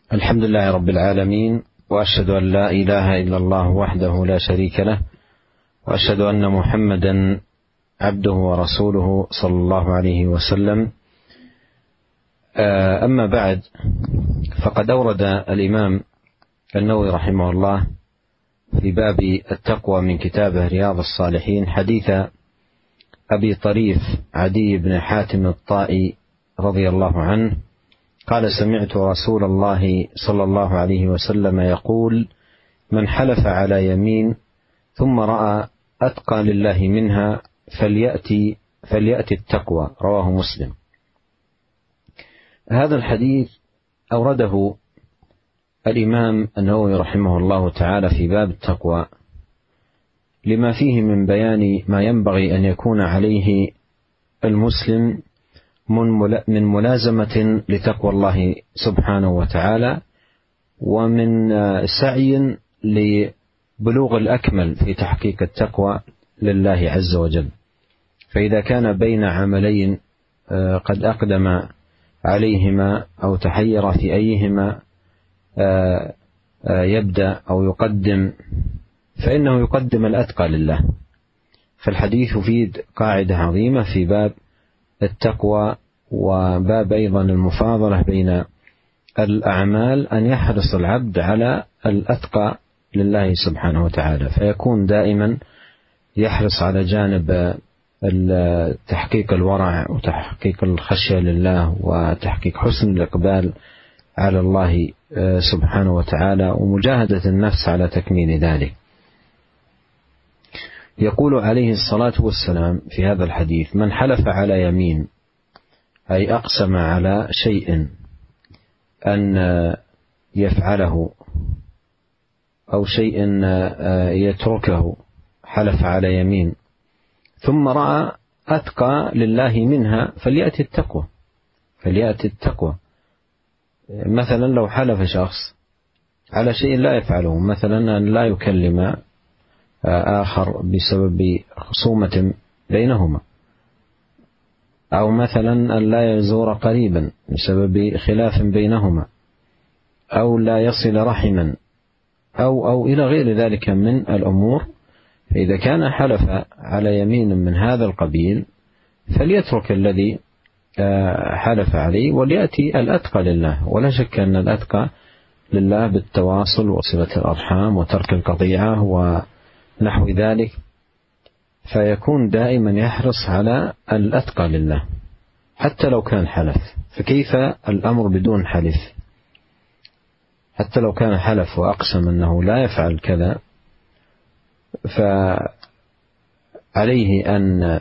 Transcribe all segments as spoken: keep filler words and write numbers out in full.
الحمد لله رب العالمين، وأشهد أن لا إله إلا الله وحده لا شريك له، وأشهد أن محمدا عبده ورسوله صلى الله عليه وسلم. أما بعد، فقد أورد الإمام النووي رحمه الله في باب التقوى من كتابه رياض الصالحين حديث أبي طريف عدي بن حاتم الطائي رضي الله عنه قال: سمعت رسول الله صلى الله عليه وسلم يقول: من حلف على يمين ثم رأى أتقى لله منها فليأتي, فليأتي التقوى. رواه مسلم. هذا الحديث أورده الإمام النووي رحمه الله تعالى في باب التقوى لما فيه من بيان ما ينبغي أن يكون عليه المسلم من ملازمة لتقوى الله سبحانه وتعالى، ومن سعي لبلوغ الأكمل في تحقيق التقوى لله عز وجل. فإذا كان بين عملين قد أقدم عليهما أو تحير في أيهما يبدأ أو يقدم، فإنه يقدم الأتقى لله. فالحديث يفيد قاعدة عظيمة في باب التقوى، وباب أيضا المفاضلة بين الأعمال، أن يحرص العبد على الأتقى لله سبحانه وتعالى، فيكون دائما يحرص على جانب تحقيق الورع وتحقيق الخشية لله وتحقيق حسن الإقبال على الله سبحانه وتعالى ومجاهدة النفس على تكميل ذلك. يقول عليه الصلاة والسلام في هذا الحديث: من حلف على يمين، أي أقسم على شيء أن يفعله أو شيء يتركه، حلف على يمين ثم رأى أتقى لله منها فليأتي التقوى فليأتي التقوى مثلا لو حلف شخص على شيء لا يفعله، مثلا أن لا يكلم آخر بسبب خصومة بينهما، أو مثلا أن لا يزور قريبا بسبب خلاف بينهما، أو لا يصل رحما، أو, أو إلى غير ذلك من الأمور. فإذا كان حلف على يمين من هذا القبيل فليترك الذي حلف عليه وليأتي الأتقى لله. ولا شك أن الأتقى لله بالتواصل وصلة الأرحام وترك القطيعة ونحو ذلك، فيكون دائما يحرص على الأتقى لله حتى لو كان حلف. فكيف الأمر بدون حلف؟ حتى لو كان حلف وأقسم أنه لا يفعل كذا، فعليه أن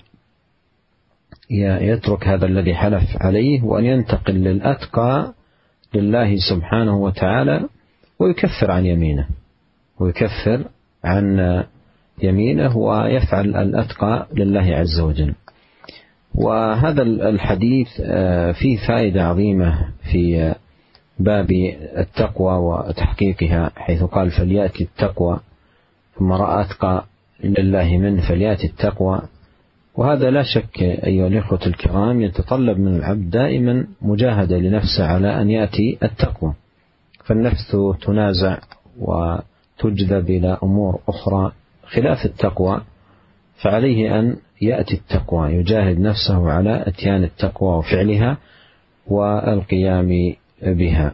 يترك هذا الذي حلف عليه وأن ينتقل للأتقى لله سبحانه وتعالى، ويكفر عن يمينه ويكفر عن يمينه ويفعل الأتقى لله عز وجل. وهذا الحديث فيه فائدة عظيمة في باب التقوى وتحقيقها، حيث قال: فليأتي التقوى، ثم رأى أتقى لله منه فليأتي التقوى. وهذا لا شك أيها الإخوة الكرام يتطلب من العبد دائما مجاهدة لنفسه على أن يأتي التقوى، فالنفس تنازع وتجذب إلى أمور أخرى خلاف التقوى، فعليه أن يأتي التقوى، يجاهد نفسه على اتيان التقوى وفعلها والقيام بها.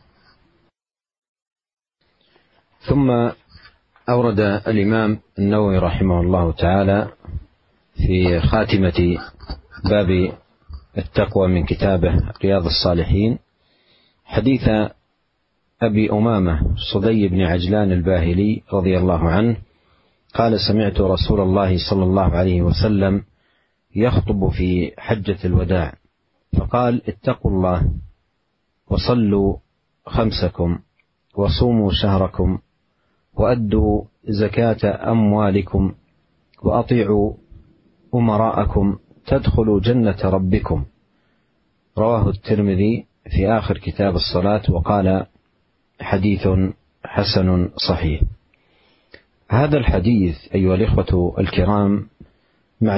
ثم أورد الإمام النووي رحمه الله تعالى في خاتمة باب التقوى من كتابه رياض الصالحين حديث أبي أمامة صدي بن عجلان الباهلي رضي الله عنه قال: سمعت رسول الله صلى الله عليه وسلم يخطب في حجة الوداع فقال: اتقوا الله وصلوا خمسكم وصوموا شهركم وأدوا زكاة أموالكم وأطيعوا أمراءكم تدخلوا جنة ربكم. رواه الترمذي في آخر كتاب الصلاة وقال: حديث حسن صحيح. هذا الحديث أيها الإخوة الكرام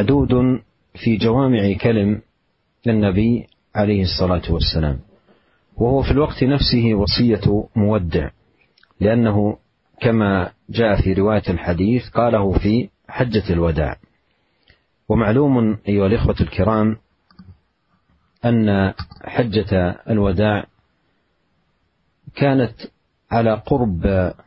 معدود في جوامع كلم للنبي عليه الصلاة والسلام، وهو في الوقت نفسه وصية مودع، لأنه كما جاء في رواية الحديث قاله في حجة الوداع. ومعلوم أيها الإخوة الكرام أن حجة الوداع كانت على قرب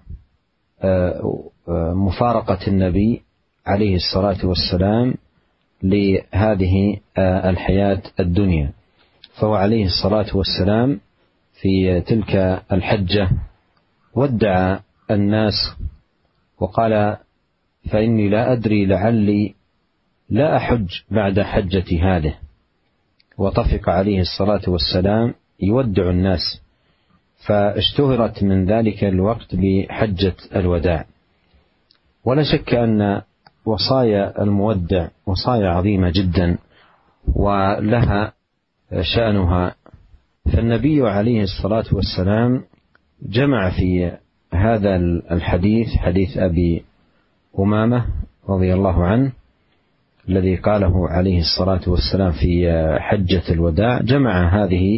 مفارقة النبي عليه الصلاة والسلام لهذه الحياة الدنيا، فهو عليه الصلاة والسلام في تلك الحجة ودع الناس وقال: فإني لا أدري لعلي لا أحج بعد حجة هذه. وطفق عليه الصلاة والسلام يودع الناس، فاشتهرت من ذلك الوقت بحجة الوداع. ولا شك أن وصايا المودع وصايا عظيمة جدا ولها شأنها. فالنبي عليه الصلاة والسلام جمع في هذا الحديث، حديث أبي أمامة رضي الله عنه الذي قاله عليه الصلاة والسلام في حجة الوداع، جمع هذه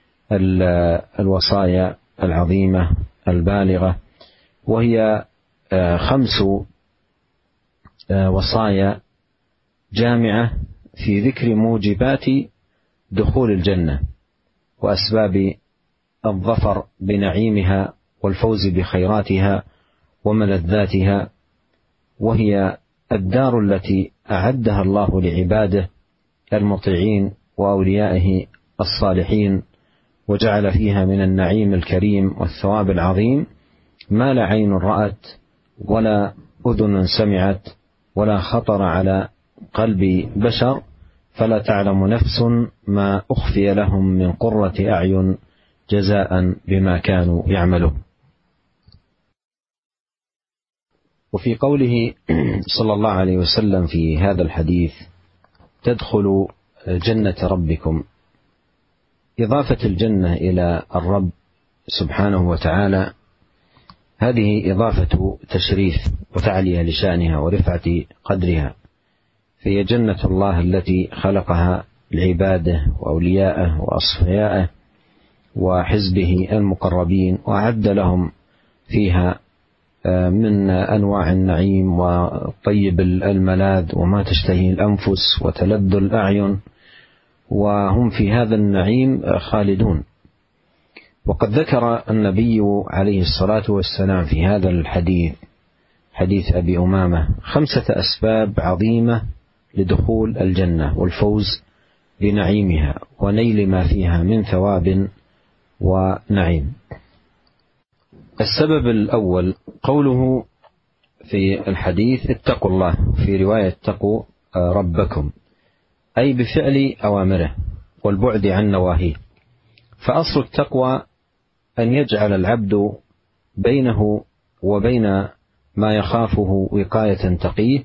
الوصايا العظيمة البالغة، وهي خمس وصايا جامعة في ذكر موجبات دخول الجنة وأسباب الظفر بنعيمها والفوز بخيراتها وملذاتها، وهي الدار التي أعدها الله لعباده المطيعين وأوليائه الصالحين، وجعل فيها من النعيم الكريم والثواب العظيم ما لا عين رأت ولا أذن سمعت ولا خطر على قلب بشر، فلا تعلم نفس ما أخفي لهم من قرة أعين جزاء بما كانوا يعملون. وفي قوله صلى الله عليه وسلم في هذا الحديث: تدخلوا جنة ربكم، إضافة الجنة إلى الرب سبحانه وتعالى هذه إضافة تشريف وتعلية لشأنها ورفعة قدرها، فهي جنة الله التي خلقها لعباده وأوليائه وأصفيائه وحزبه المقربين، وأعد لهم فيها من أنواع النعيم وطيب الملاذ وما تشتهي الأنفس وتلذ الأعين، وهم في هذا النعيم خالدون. وقد ذكر النبي عليه الصلاة والسلام في هذا الحديث، حديث أبي أمامة، خمسة أسباب عظيمة لدخول الجنة والفوز بنعيمها ونيل ما فيها من ثواب ونعيم. السبب الأول قوله في الحديث: اتقوا الله، في رواية اتقوا ربكم، أي بفعل أوامره والبعد عن نواهيه. فأصل التقوى أن يجعل العبد بينه وبين ما يخافه وقاية تقيه،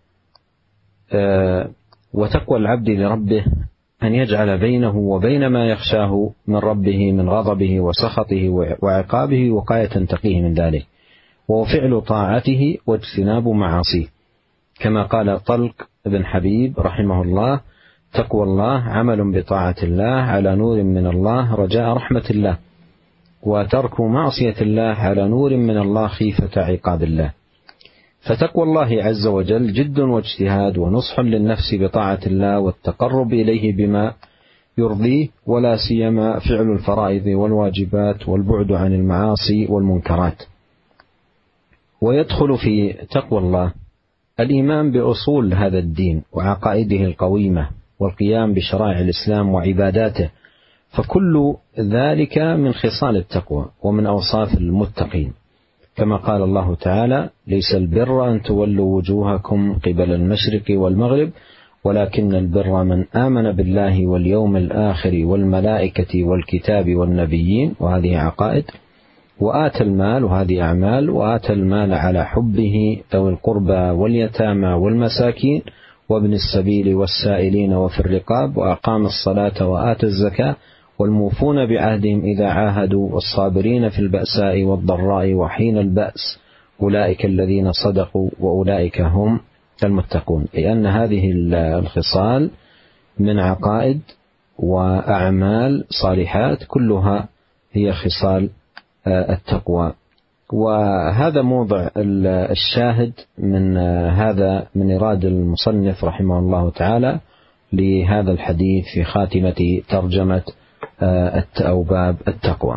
وتقوى العبد لربه أن يجعل بينه وبين ما يخشاه من ربه من غضبه وسخطه وعقابه وقاية تقيه من ذلك، وهو فعل طاعته واجتناب معاصيه، كما قال طلق بن حبيب رحمه الله: تقوى الله عمل بطاعة الله على نور من الله رجاء رحمة الله، وترك معصية الله على نور من الله خيفة عقاب الله. فتقوى الله عز وجل جد واجتهاد ونصح للنفس بطاعة الله والتقرب إليه بما يرضيه، ولا سيما فعل الفرائض والواجبات والبعد عن المعاصي والمنكرات. ويدخل في تقوى الله الإيمان بأصول هذا الدين وعقائده القويمة والقيام بشرائع الإسلام وعباداته، فكل ذلك من خصال التقوى ومن أوصاف المتقين، كما قال الله تعالى: ليس البر أن تولوا وجوهكم قبل المشرق والمغرب ولكن البر من آمن بالله واليوم الآخر والملائكة والكتاب والنبيين، وهذه عقائد، وآتى المال، وهذه أعمال، وآتى المال على حبه ذوي القربى واليتامى والمساكين وابن السبيل والسائلين وفي الرقاب، وأقام الصلاة وآتى الزكاة والموفون بعهدهم إذا عاهدوا والصابرين في البأساء والضراء وحين البأس أولئك الذين صدقوا وأولئك هم المتقون. لأن هذه الخصال من عقائد وأعمال صالحات كلها هي خصال التقوى. وهذا موضع الشاهد من هذا من إرادة المصنف رحمه الله تعالى لهذا الحديث في خاتمة ترجمة أو باب التقوى.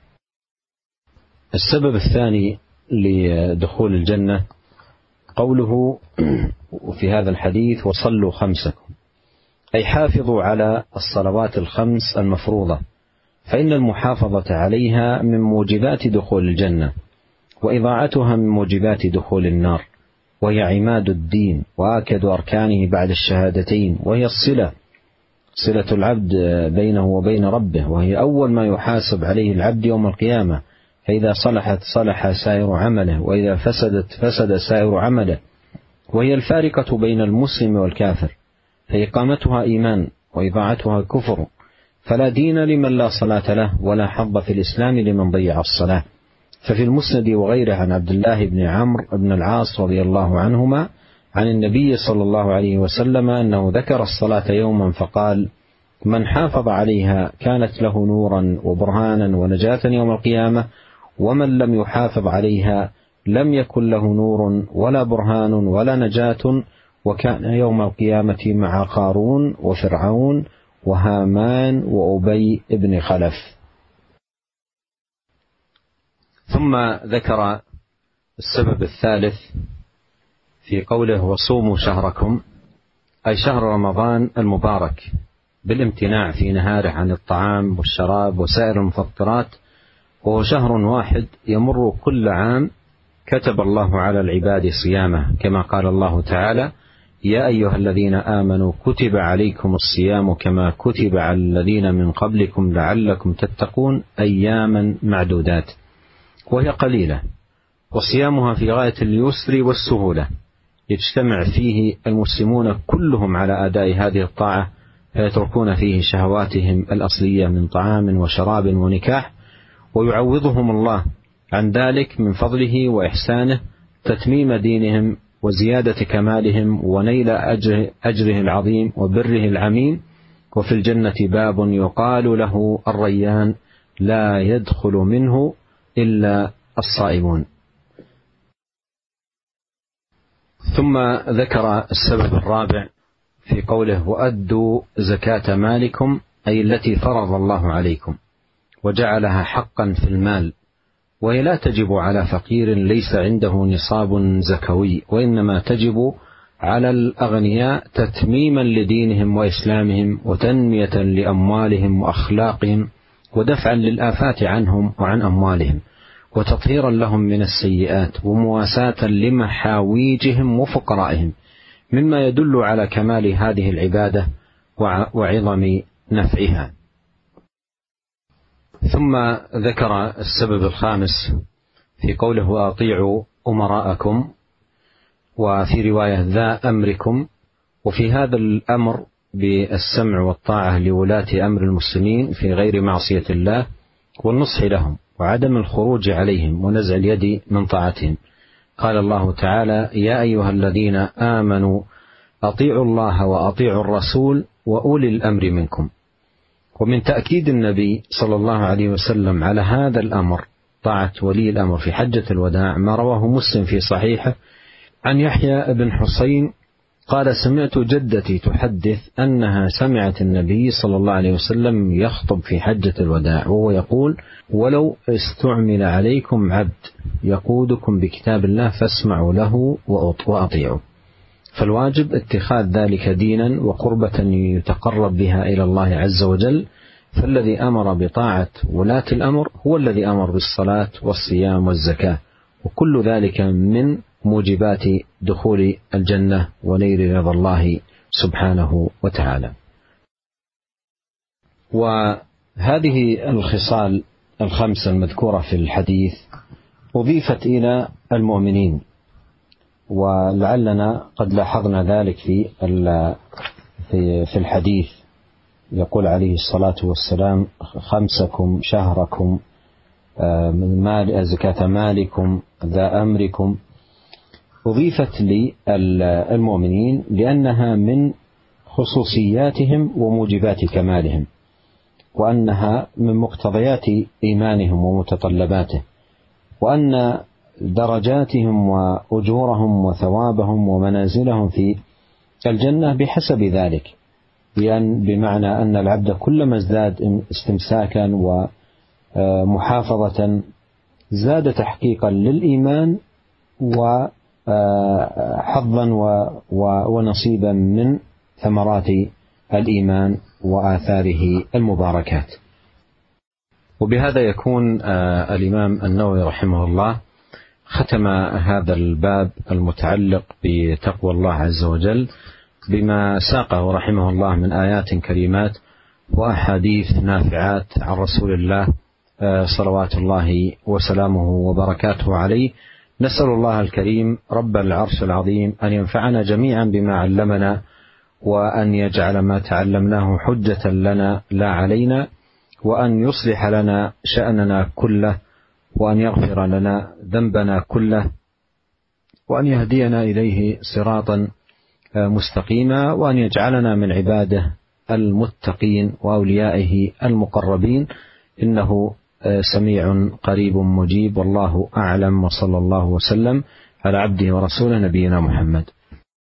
السبب الثاني لدخول الجنة قوله في هذا الحديث: وصلوا خمسكم، أي حافظوا على الصلوات الخمس المفروضة، فإن المحافظة عليها من موجبات دخول الجنة، وإضاعتها من موجبات دخول النار، وهي عماد الدين وآكد أركانه بعد الشهادتين، وهي الصلة صلة العبد بينه وبين ربه، وهي أول ما يحاسب عليه العبد يوم القيامة، فإذا صلحت صلح سائر عمله، وإذا فسدت فسد سائر عمله، وهي الفارقة بين المسلم والكافر، فإقامتها إيمان وإضاعتها كفر، فلا دين لمن لا صلاة له، ولا حظ في الإسلام لمن ضيع الصلاة. ففي المسند وغيره عن عبد الله بن عمرو بن العاص رضي الله عنهما عن النبي صلى الله عليه وسلم أنه ذكر الصلاة يوما فقال: من حافظ عليها كانت له نورا وبرهانا ونجاة يوم القيامة، ومن لم يحافظ عليها لم يكن له نور ولا برهان ولا نجاة، وكان يوم القيامة مع قارون وفرعون وهامان وأبي بن خلف. ثم ذكر السبب الثالث في قوله: وصوموا شهركم، أي شهر رمضان المبارك، بالامتناع في نهاره عن الطعام والشراب وسائر المفطرات، وهو شهر واحد يمر كل عام كتب الله على العباد صيامه، كما قال الله تعالى: يا أيها الذين آمنوا كتب عليكم الصيام كما كتب على الذين من قبلكم لعلكم تتقون أياما معدودات. وهي قليلة، وصيامها في غاية اليسر والسهولة، يجتمع فيه المسلمون كلهم على أداء هذه الطاعة، فيتركون فيه شهواتهم الأصلية من طعام وشراب ونكاح، ويعوضهم الله عن ذلك من فضله وإحسانه تتميم دينهم وزيادة كمالهم ونيل أجره, أجره العظيم وبره العميم. وفي الجنة باب يقال له الريان، لا يدخل منه إلا الصائمون. ثم ذكر السبب الرابع في قوله: وأدوا زكاة مالكم، أي التي فرض الله عليكم وجعلها حقا في المال، وهي لا تجب على فقير ليس عنده نصاب زكوي، وإنما تجب على الأغنياء تتميما لدينهم وإسلامهم، وتنمية لأموالهم وأخلاقهم، ودفعا للآفات عنهم وعن أموالهم، وتطهيرا لهم من السيئات، ومواساة لمحاويجهم وفقرائهم، مما يدل على كمال هذه العبادة وعظم نفعها. ثم ذكر السبب الخامس في قوله: وأطيعوا أمراءكم، وفي رواية ذا أمركم، وفي هذا الأمر بالسمع والطاعة لولاة أمر المسلمين في غير معصية الله، والنصح لهم، وعدم الخروج عليهم، ونزع اليد من طاعتهم. قال الله تعالى: يا أيها الذين آمنوا أطيعوا الله وأطيعوا الرسول وأولي الأمر منكم. ومن تأكيد النبي صلى الله عليه وسلم على هذا الأمر طاعة ولي الأمر في حجة الوداع ما رواه مسلم في صحيحه عن يحيى بن حسين قال: سمعت جدتي تحدث أنها سمعت النبي صلى الله عليه وسلم يخطب في حجة الوداع وهو يقول: ولو استعمل عليكم عبد يقودكم بكتاب الله فاسمعوا له وأطيعوا. فالواجب اتخاذ ذلك دينا وقربة يتقرب بها إلى الله عز وجل، فالذي أمر بطاعة ولاة الأمر هو الذي أمر بالصلاة والصيام والزكاة، وكل ذلك من موجبات دخول الجنة ونيل رضا الله سبحانه وتعالى. وهذه الخصال الخمسة المذكورة في الحديث أضيفت إلى المؤمنين، ولعلنا قد لاحظنا ذلك في في الحديث. يقول عليه الصلاة والسلام: خمسكم شهركم، من مال زكاة مالكم، ذا أمركم. أضيفت للمؤمنين لأنها من خصوصياتهم وموجبات كمالهم، وأنها من مقتضيات إيمانهم ومتطلباته، وأن درجاتهم وأجورهم وثوابهم ومنازلهم في الجنة بحسب ذلك، بأن بمعنى أن العبد كلما ازداد استمساكا ومحافظة زاد تحقيقا للإيمان وحظا ونصيبا من ثمرات الإيمان وآثاره المباركات. وبهذا يكون الإمام النووي رحمه الله ختم هذا الباب المتعلق بتقوى الله عز وجل بما ساقه رحمه الله من آيات كريمات وأحاديث نافعات عن رسول الله صلوات الله وسلامه وبركاته عليه. نسأل الله الكريم رب العرش العظيم أن ينفعنا جميعا بما علمنا، وأن يجعل ما تعلمناه حجة لنا لا علينا، وأن يصلح لنا شأننا كله، وأن يغفر لنا ذنبنا كله، وأن يهدينا إليه صراطا مستقيما، وأن يجعلنا من عباده المتقين وأوليائه المقربين، إنه سميع قريب مجيب، والله أعلم، وصلى الله وسلم على عبده ورسوله نبينا محمد.